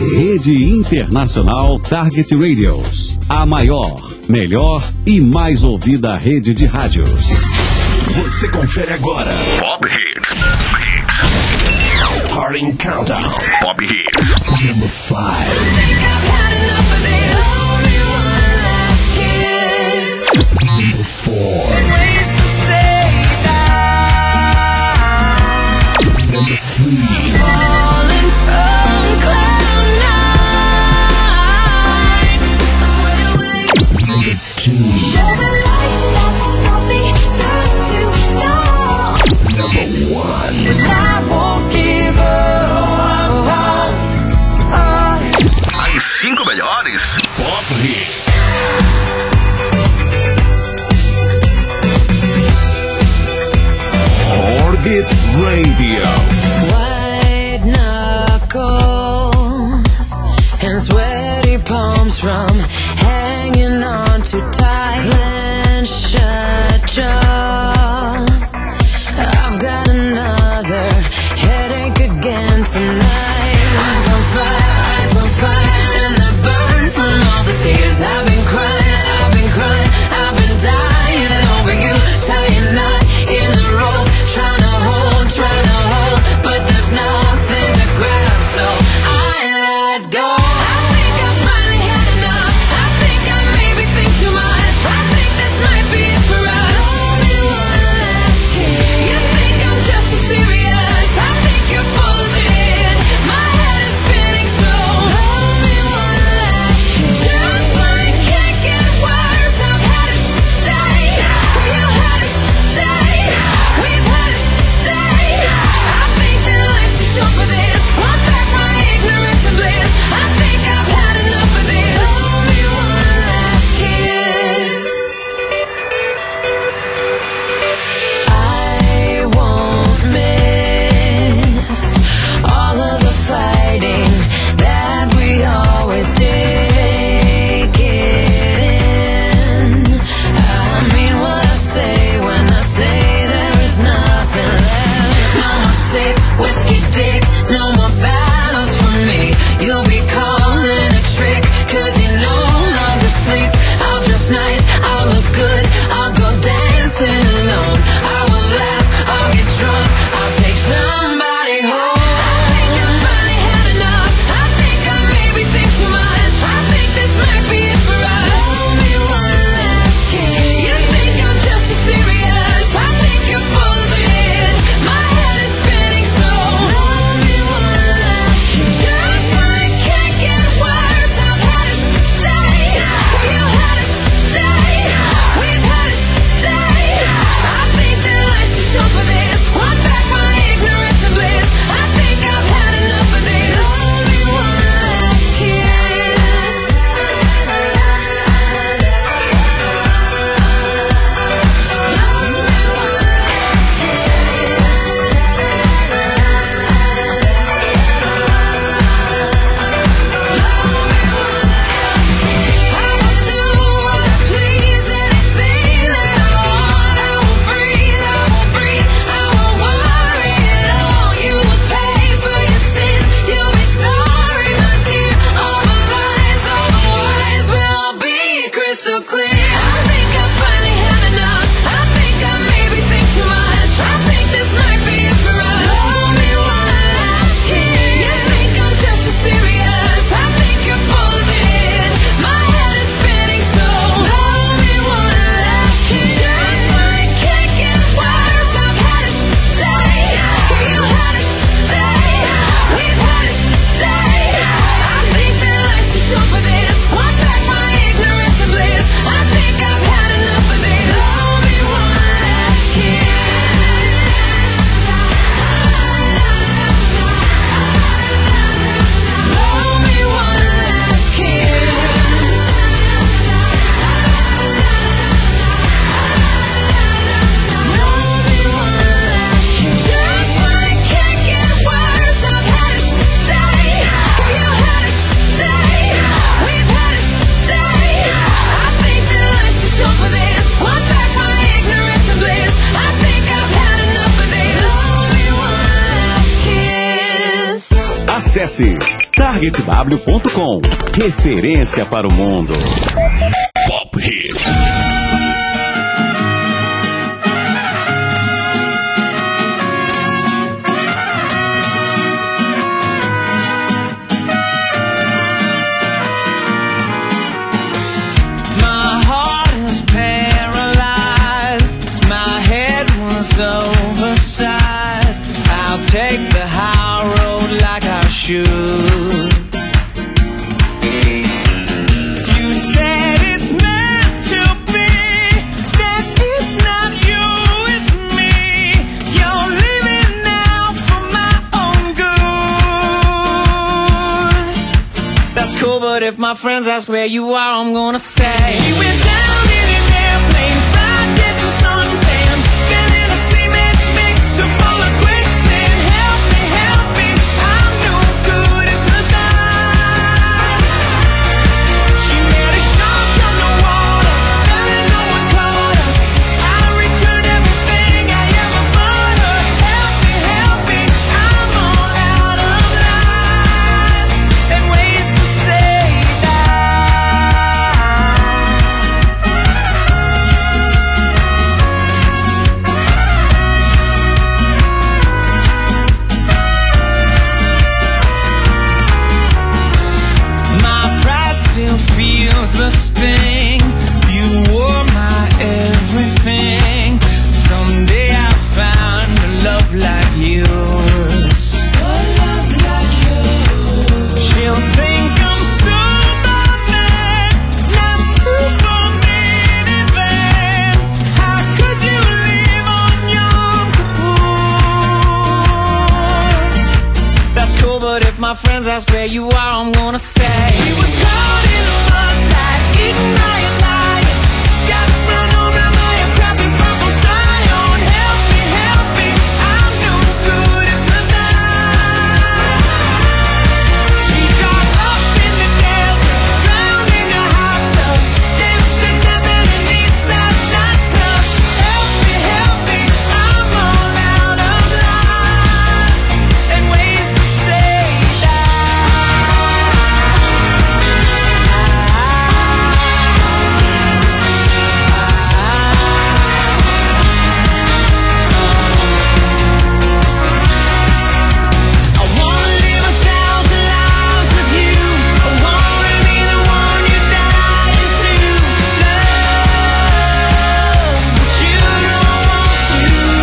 Rede Internacional Target Radios. A maior, melhor e mais ouvida rede de rádios. Você confere agora Pop Hits. Starting Countdown. Pop Hits. Number 5. Number 4. Number 3. Falling from cloud 9. Number 2. Show the lights that stop me, turn to stone. Number 1. I won't give up. As 5 melhores Pop Hits. Orbit Radio. White knuckles and sweaty palms from hanging on too tight. Clench shut jaw. I've got another headache again tonight. Eyes on fire, and I burn from all the tears I've been crying, I've been dying over you. Tying knot in the rope, trying to hold, but there's nothing to grab, so I let go. I think I finally had enough. I think I maybe think too much. I think this might be it for us. Only one last kiss. You think I'm just too serious? I think you're full of it. My head is spinning, so only one last kiss. Just like can't get worse. I've had it today. You had it today. We've had it today. I think that life's too short for this. Want back my ignorance and bliss. I think I've had enough of this. Only one last kiss. I won't miss all of the fighting that we always did. Take it in. I mean what I say when I say there is nothing left. No more sip, whiskey dick, no more battles for me. You'll be calling a trick, cause you no longer sleep. I'll dress nice, I'll look good, I'll go dancing alone. I will laugh, I'll get drunk, I'll take somebody home. I think I finally had enough. I think I maybe think too much. I think this might be it for us. Only one last kiss. You think I'm just too serious? I think you're full of it. My head is spinning, so only one last kiss. Just like can't get worse. I've had it today. You had it today. We've had it today. I think that life's too short for this. Want back my ignorance and bliss. I think I've had enough of this. Only one last kiss. I will do what I please, anything that I want. I will breathe, I will worry it all. You will pay for your sins, you'll be sorry, my dear. All the lies, all the lies will all be crystal clear. I think I finally had enough. I think I maybe think too much. I think this might be it for us. Only one last kiss. You think I'm just too serious? I think you're full of it. My head is spinning, so only one last kiss. Just like can't get worse. I've had it today. You had it today. We've had it today. I think that life's too short for this. Want back my ignorance and bliss. I think I've had enough of this. Only one last kiss. Only one last kiss. Only one last kiss. Just like can't get worse. I've had it today. You had it today. We've had it today. I think that life's too short for this. Want back my ignorance and bliss. I think I've had enough of this. Only one last kiss. Acesse targetw.com. Referência para o mundo. Pop Hit. My heart is paralyzed. My head was oversized. I'll take the high road like I should. You said it's meant to be, that it's not you, it's me. You're leaving now for my own good. That's cool, but if my friends ask where you are, I'm gonna say she went down in an airplane, fried, getting suntan, feeling a cement mixer full of quicksand. Help me, I'm no good at goodbye. She met a shark underwater, fell in love with Carter. I returned everything I ever bought her. Help me, I'm all out of lines and ways to say my pride still feels the sting. You were my everything. Someday I'll find a love like yours. She'll think I'm Superman, not Superman even. How could you leave on Yom Kippur? That's cool, but if my friends ask where you are, I'm gonna say she was caught in a mudslide, eaten by a lion, got run over by a crappy purple Zion. Help me, I'm no good at goodbye. She dropped up in the desert, drowned in a hot tub, danced to death in an Eastside nightclub. Help me, I'm all out of lines and ways to say I wanna live 1,000 lives with you. I wanna be the one you die into. Love, but you don't want to.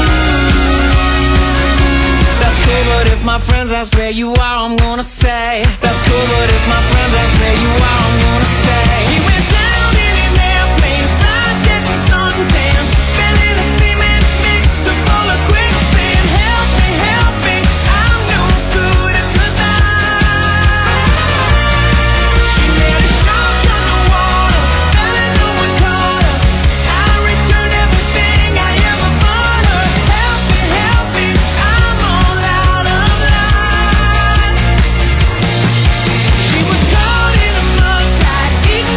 That's cool, but if my friends ask where you are, I'm gonna say that's cool, but if my friends ask where you are, I'm gonna say she went down in an airplane, fried, getting suntan, fell in a cement mixer full of quicksand. Help me, I'm no good at goodbye. She met a shark underwater, fell in love with Carter. I returned everything I ever bought her. Help me, I'm all out of lines. She was caught in a mudslide, eaten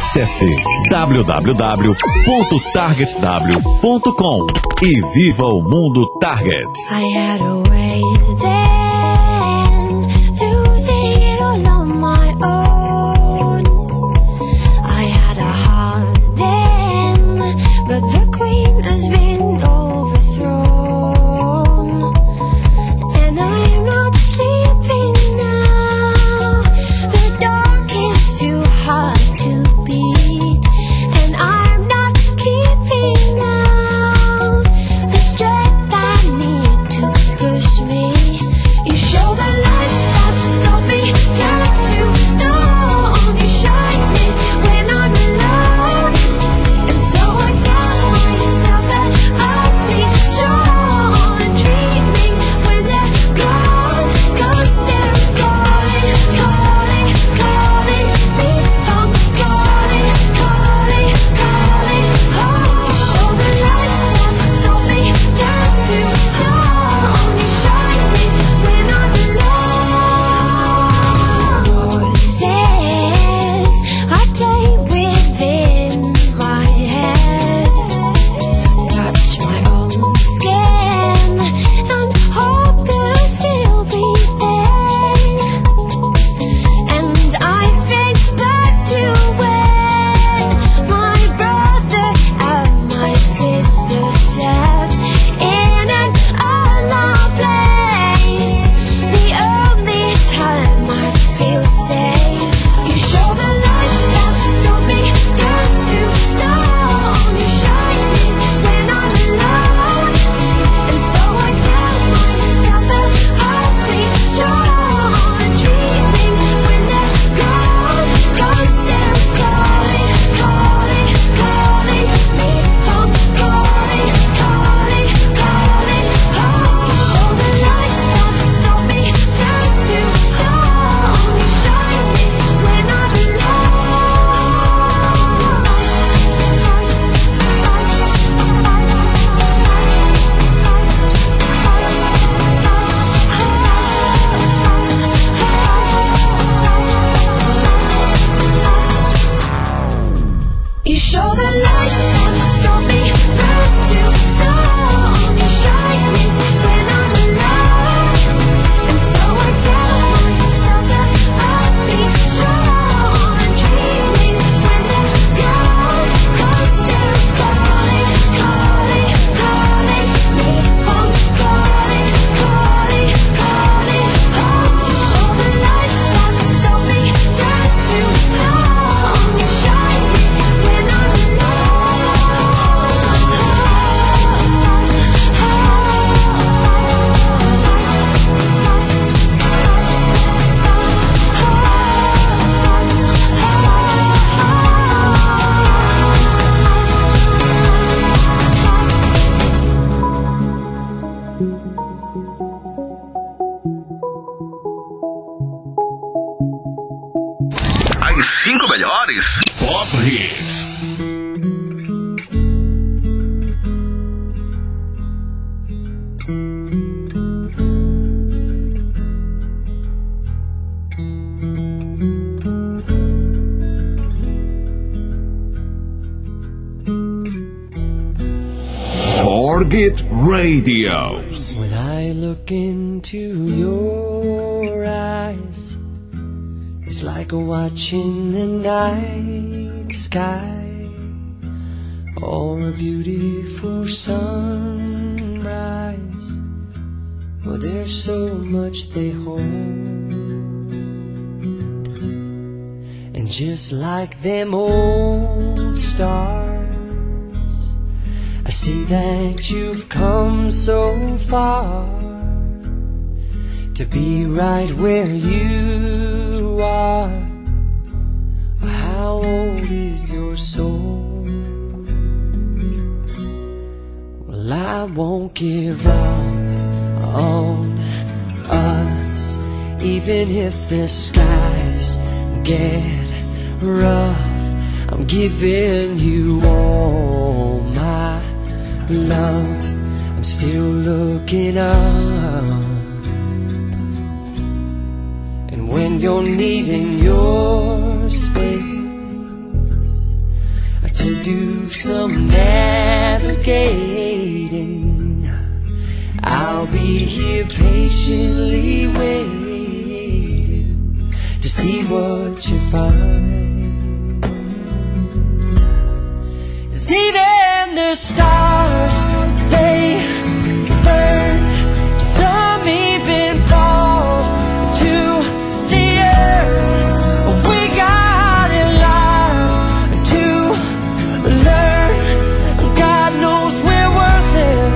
Acesse www.targetw.com e viva o mundo Target. I had a way then, losing it all on my own. I had a heart then, but the queen has been overthrown. And I'm not sleeping now, the dark is too hard to beat. And I'm not keeping now the strength I need to push me. You show the lights that stop me, turn to stone. You shine me when I'm alone, and so I tell myself that I'll be strong. And dreaming when they're gone, 'cause they're calling, calling, calling me home, calling, calling, calling home. You show the lights that stop me, turn to stone. You shine me when I'm alone. Voices I play within my head, touch my own skin and hope that I'll still be there. And I think back to when my brother and my sister slept in an unknown place, the only time I feel safe. You show the lights that stop me, turn to stone. You shine me when I'm alone, and so I tell myself that I'll be strong. And dreaming when they're gone, 'cause they're calling, calling, calling me home, calling, calling, calling home. You show the lights that stop me, turn to stone. You shine me when I'm You show the lights that stop me, turn to stone. You shine me when I'm alone, and so I tell myself that I'll be strong. And dreaming when they're gone, 'cause they're calling, calling, calling me home, calling, calling, calling home. You show the lights that stop me, turn to stone. You shine me when I'm As 5 melhores Pop Hits. Target Radios. When I look into your eyes, it's like watching the night sky or a beautiful sunrise. Well, there's so much they hold, and just like them old stars, I see that you've come so far to be right where you are. How old is your soul? Well, I won't give up on us, even if the skies get rough. I'm giving you all my love. I'm still looking up, and when you're needing your space, do some navigating. I'll be here patiently waiting to see what you find. 'Cause even the stars, they burn. Some even fall to the earth. We got a lot to learn. God knows we're worth it.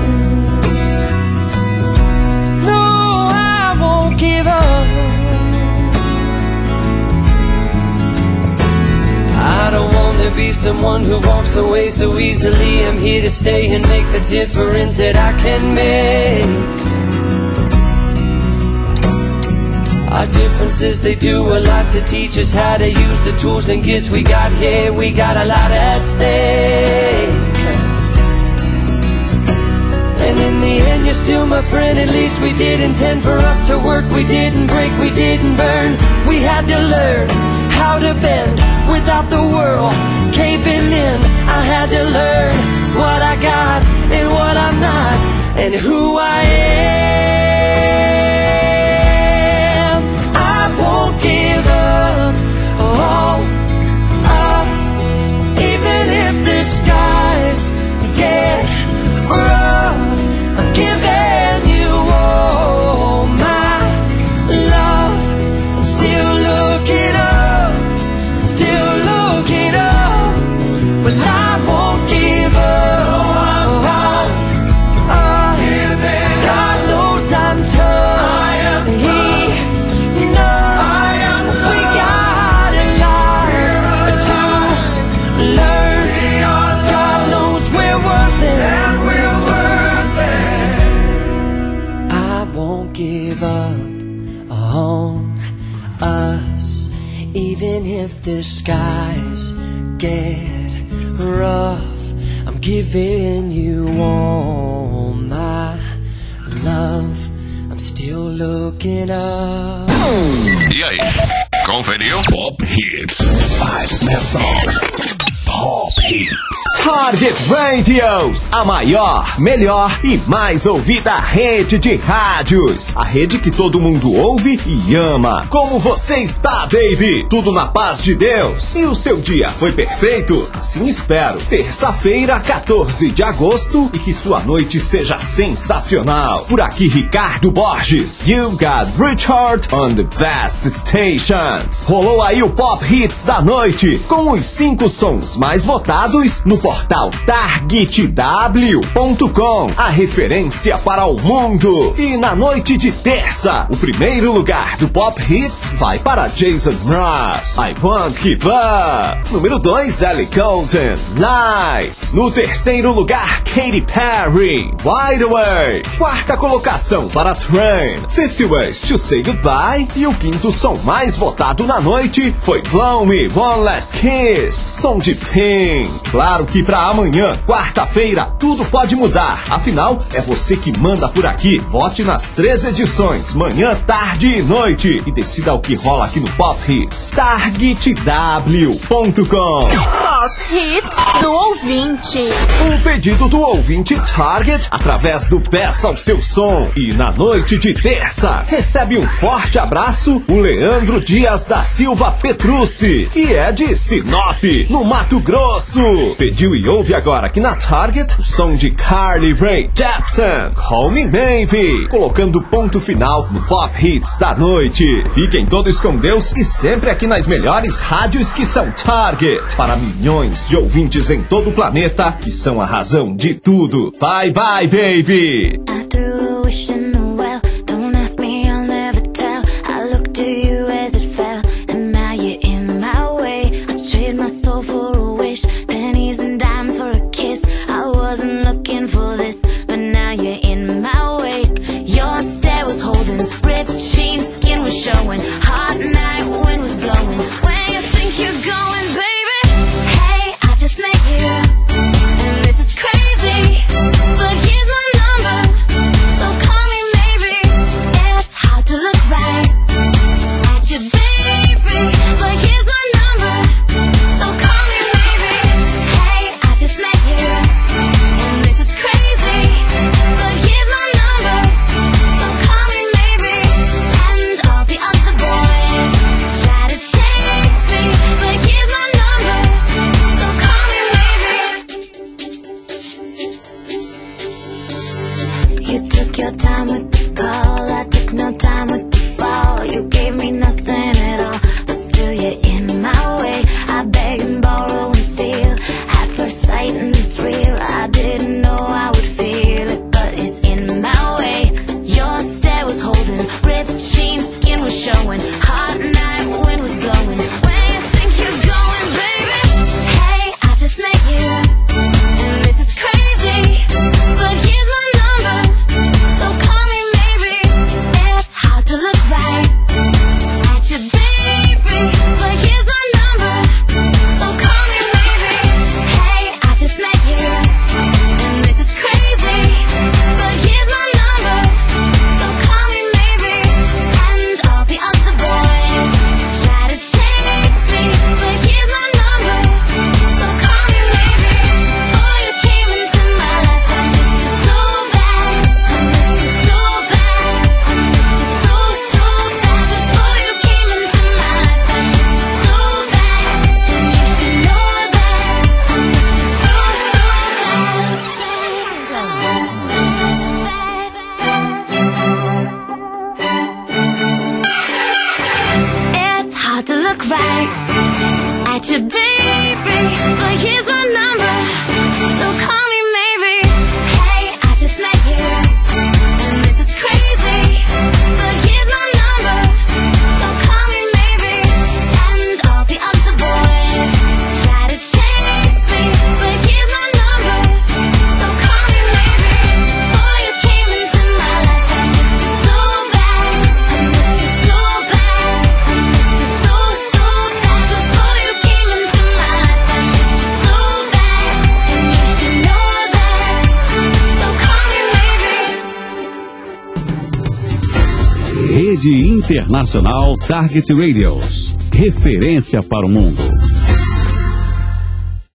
No, I won't give up. I don't want to be someone who walks away so easily. I'm here to stay and make the difference that I can make. Our differences, they do a lot to teach us how to use the tools and gifts we got here. We got a lot at stake. And in the end, you're still my friend. At least we did intend for us to work. We didn't break, we didn't burn. We had to learn how to bend without the world caving in. I had to learn what I got and what I'm not, and who I am. I won't give up on us, even if the skies get rough. I'm giving you all my love. I'm still looking up, still looking up. Well, I won't give up. God knows I'm tough. He knows we got a lot to learn. God knows we're worth it. I won't give up on us, even if the skies get rough. I'm giving you all my love. I'm still looking up. E aí, conferiu? Pop Hits. 5 Best Songs. Pop Hits. Target Radios, a maior, melhor e mais ouvida rede de rádios. A rede que todo mundo ouve e ama. Como você está, baby? Tudo na paz de Deus? E o seu dia foi perfeito? Sim, espero. Terça-feira, 14 de agosto, e que sua noite seja sensacional. Por aqui, Ricardo Borges. You got Richard on the best stations. Rolou aí o Pop Hits da noite, com os 5 sons mais votados no portal targetw.com, a referência para o mundo. E na noite de terça, o primeiro lugar do Pop Hits vai para Jason Mraz, I Won't Give Up. Número 2, Ellie Goulding, Lights. No terceiro lugar, Katy Perry, Wide Awake. Quarta colocação para Train, 50 Ways to Say Goodbye. E o quinto som mais votado na noite foi Blow Me One Last Kiss, som de Pink. Claro que pra amanhã, quarta-feira, tudo pode mudar. Afinal, é você que manda por aqui. Vote nas 3 edições, manhã, tarde e noite, e decida o que rola aqui no Pop Hits. targetw.com. Pop Hits do ouvinte. O pedido do ouvinte Target através do Peça o Seu Som. E na noite de terça, recebe um forte abraço o Leandro Dias da Silva Petrucci, que é de Sinop, no Mato Grosso. Pediu e ouve agora aqui na Target o som de Carly Rae Jepsen, Call Me Maybe, colocando ponto final no Pop Hits da noite. Fiquem todos com Deus e sempre aqui nas melhores rádios que são Target, para milhões de ouvintes em todo o planeta que são a razão de tudo. Bye bye, baby. I threw a wish in the well. Don't ask me, I'll never tell. I looked to you as it fell, and now you're in my way. I trade my soul for a wish, pennies and dimes for a kiss. I wasn't looking for this, but now you're in my way. Your stare was holding, ripped jeans, skin was showing. Hot night, wind was blowing. Where you think you're going, baby? Hey, I just met you, and this is crazy, but here's my number, so call me maybe. It's hard to look right at you, baby, but here's my number, so call me maybe. Hey, I glowing, ripped jeans, skin was showing, hot night, wind was blowing. Where you think you're going, baby? Hey, I just met you, and this is crazy, but here's my number, so call me maybe. It's hard to look right at you, baby, but here's my number, so call me maybe. Hey, I just met you, and this is crazy, but here's my number, so call me maybe. And all the other boys try to chase me, but here's my number, so call me maybe. Oh, you came into my life, I missed you so bad, I missed you so bad, I missed you so, so bad. Before you came into my life, I missed you so bad, and you should know that I missed you so, It's hard to look right at you, baby, but here's my number, so call me maybe. Hey, I just met you, and this is crazy, but here's my number, so call me maybe. And all the other boys try to chase me, but here's my number, so call me maybe. Boy, you came into my life, I missed you so bad, I missed you so bad, I missed you so, so bad. Before you came into my life, I missed you so bad, and you should know that, so call me maybe. Rede Internacional Target Radios. Referência para o mundo.